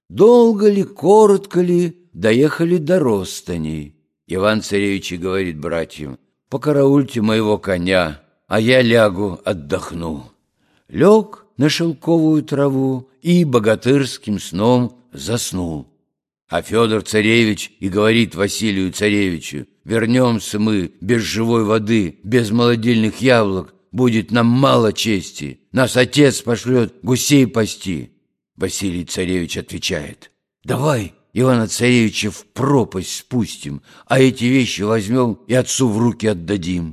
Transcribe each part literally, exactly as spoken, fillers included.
Долго ли, коротко ли, доехали до Ростаней. Иван-царевич и говорит братьям: «Покараульте моего коня, а я лягу отдохну». Лег на шелковую траву и богатырским сном заснул. А Федор-царевич и говорит Василию-царевичу: «Вернемся мы без живой воды, без молодильных яблок, будет нам мало чести, нас отец пошлет гусей пасти». Василий-царевич отвечает: «Давай Ивана-царевича в пропасть спустим, а эти вещи возьмем и отцу в руки отдадим».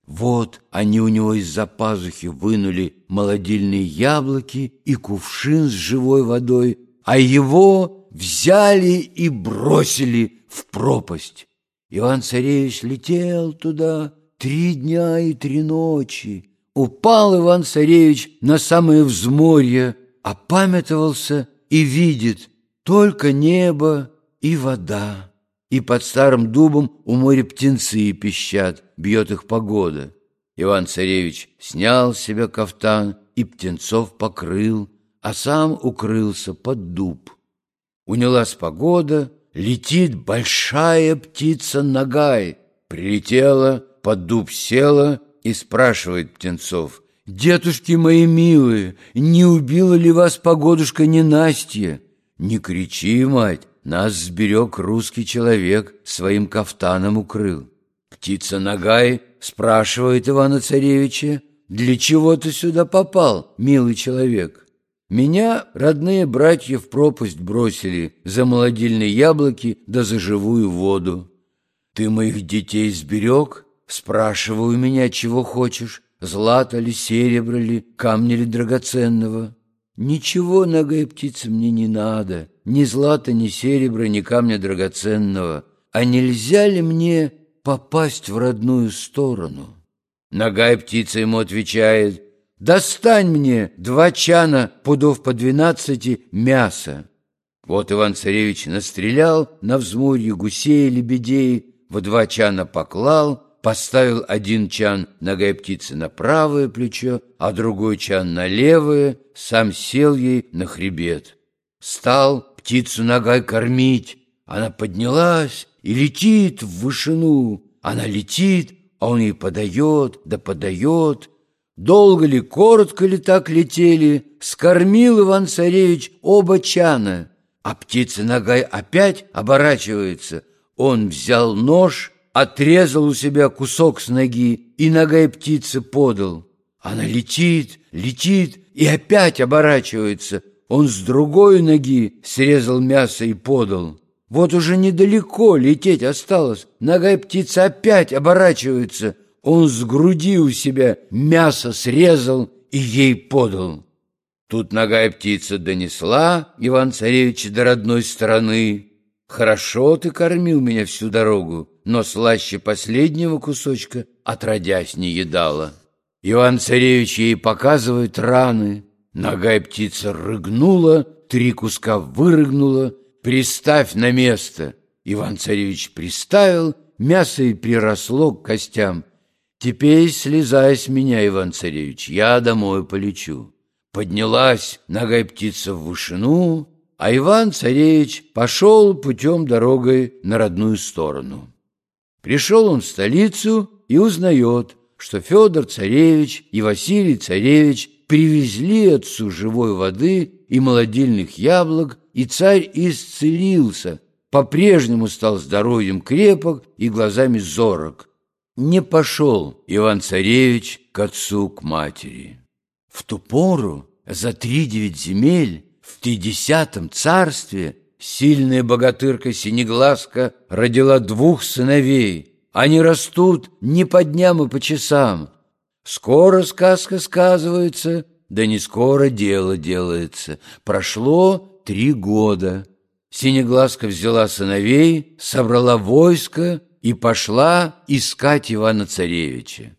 Вот они у него из-за пазухи вынули молодильные яблоки и кувшин с живой водой, а его взяли и бросили в пропасть. Иван-царевич летел туда три дня и три ночи. Упал Иван-царевич на самое взморье, опамятовался и видит только небо и вода. И под старым дубом у моря птенцы пищат, бьет их погода. Иван-царевич снял с себя кафтан и птенцов покрыл, а сам укрылся под дуб. Унялась погода, летит большая птица Нагай. Прилетела, под дуб села и спрашивает птенцов: «Детушки мои милые, не убила ли вас погодушка ненастье?» «Не кричи, мать, нас сберег русский человек, своим кафтаном укрыл». Птица Нагай спрашивает Ивана-царевича: «Для чего ты сюда попал, милый человек?» «Меня родные братья в пропасть бросили за молодильные яблоки да за живую воду». «Ты моих детей сберег?» «Спрашивай у меня, чего хочешь, злато ли, серебро ли, камня ли драгоценного». «Ничего, Нагай, птица, мне не надо, ни злата, ни серебра, ни камня драгоценного. А нельзя ли мне попасть в родную сторону?» Нагай птица ему отвечает: «Достань мне два чана, пудов по двенадцати, мяса». Вот Иван-царевич настрелял на взморье гусей и лебедей, в два чана поклал, поставил один чан Нагай птицы на правое плечо, а другой чан на левое, сам сел ей на хребет. Стал птицу Нагай кормить. Она поднялась и летит в вышину. Она летит, а он ей подает, да подает. Долго ли, коротко ли так летели, скормил Иван-царевич оба чана, а птица Нагай опять оборачивается. Он взял нож, отрезал у себя кусок с ноги и Нагай птице подал. Она летит, летит и опять оборачивается. Он с другой ноги срезал мясо и подал. Вот уже недалеко лететь осталось. Нагай птица опять оборачивается. Он с груди у себя мясо срезал и ей подал. Тут Нагай птица донесла Иван-царевича до родной стороны. «Хорошо ты кормил меня всю дорогу, но слаще последнего кусочка отродясь не едала». Иван-царевич ей показывает раны. Нагай птица рыгнула, три куска вырыгнула. «Приставь на место». Иван-царевич приставил, мясо и приросло к костям. «Теперь слезай с меня, Иван-царевич, я домой полечу». Поднялась Нагай птица в вышину, а Иван-царевич пошел путем дорогой на родную сторону. Пришел он в столицу и узнает, что Федор-царевич и Василий-царевич привезли отцу живой воды и молодильных яблок, и царь исцелился, по-прежнему стал здоровьем крепок и глазами зорок. Не пошел Иван-царевич к отцу, к матери. В ту пору за тридевять земель в тридесятом царстве сильная богатырка Синеглазка родила двух сыновей. Они растут не по дням и по часам. Скоро сказка сказывается, да не скоро дело делается. Прошло три года. Синеглазка взяла сыновей, собрала войско и пошла искать Ивана-царевича.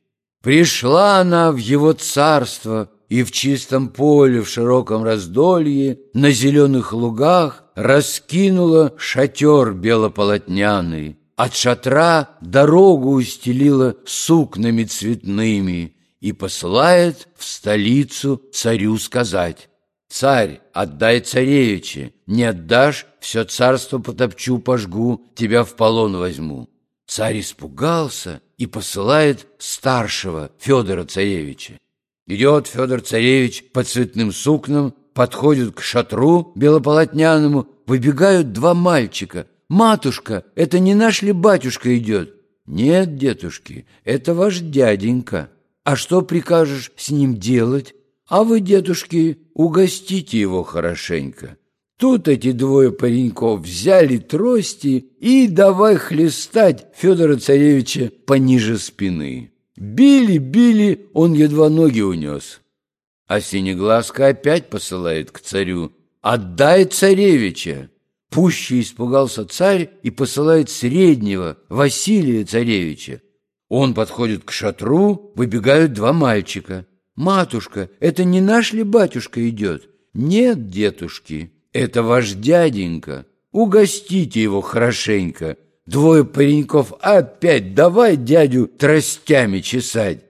Пришла она в его царство, и в чистом поле, в широком раздолье, на зеленых лугах раскинула шатер белополотняный. От шатра дорогу устелила сукнами цветными и посылает в столицу царю сказать: «Царь, отдай царевича, не отдашь, все царство потопчу, пожгу, тебя в полон возьму». Царь испугался и посылает старшего Федора царевича. Идет Федор царевич по цветным сукнам, подходит к шатру белополотняному, выбегают два мальчика. «Матушка, это не наш ли батюшка идет?» «Нет, дедушки, это ваш дяденька. А что прикажешь с ним делать? А вы, дедушки, угостите его хорошенько». Тут эти двое пареньков взяли трости и давай хлестать Федора царевича пониже спины. Били, били, он едва ноги унес. А Синеглазка опять посылает к царю: «Отдай царевича». Пуще испугался царь и посылает среднего, Василия царевича. Он подходит к шатру, выбегают два мальчика. «Матушка, это не наш ли батюшка идет?» «Нет, дедушки, это ваш дяденька. Угостите его хорошенько». Двое пареньков опять давай дядю тростями чесать.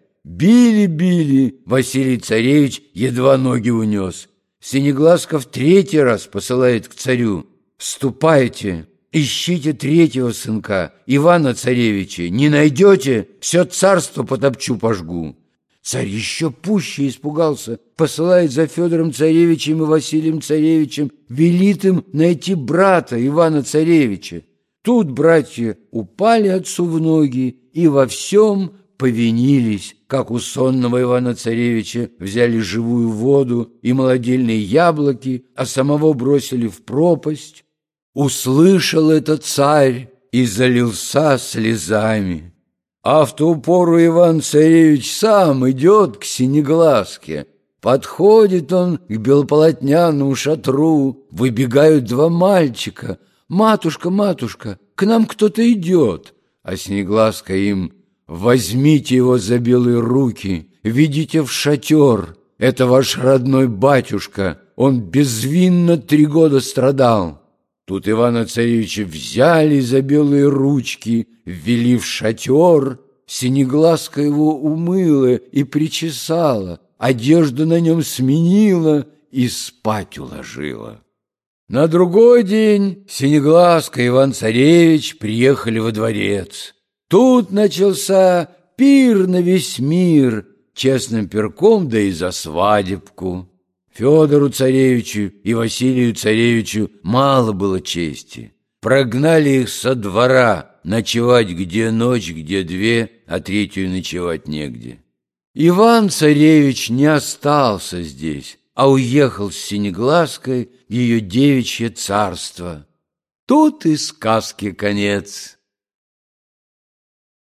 Били-били, Василий царевич едва ноги унес. Синеглазка в третий раз посылает к царю: «Ступайте, ищите третьего сынка, Ивана царевича. Не найдете, все царство потопчу, пожгу». Царь еще пуще испугался, посылает за Федором царевичем и Василием царевичем, велит им найти брата Ивана царевича. Тут братья упали отцу в ноги и во всем повинились, как у сонного Ивана царевича взяли живую воду и молодильные яблоки, а самого бросили в пропасть. Услышал это царь и залился слезами. А в ту пору Иван-царевич сам идет к Синеглазке. Подходит он к белополотняному шатру, выбегают два мальчика. «Матушка, матушка, к нам кто-то идет». А Синеглазка им: «Возьмите его за белые руки, ведите в шатер. Это ваш родной батюшка, он безвинно три года страдал». Тут Ивана-царевича взяли за белые ручки, ввели в шатер. Синеглазка его умыла и причесала, одежду на нем сменила и спать уложила. На другой день Синеглазка и Иван-царевич приехали во дворец. Тут начался пир на весь мир, честным пирком, да и за свадебку. Федору царевичу и Василию царевичу мало было чести. Прогнали их со двора, ночевать где ночь, где две, а третью ночевать негде. Иван-царевич не остался здесь, а уехал с Синеглазкой в ее девичье царство. Тут и сказки конец.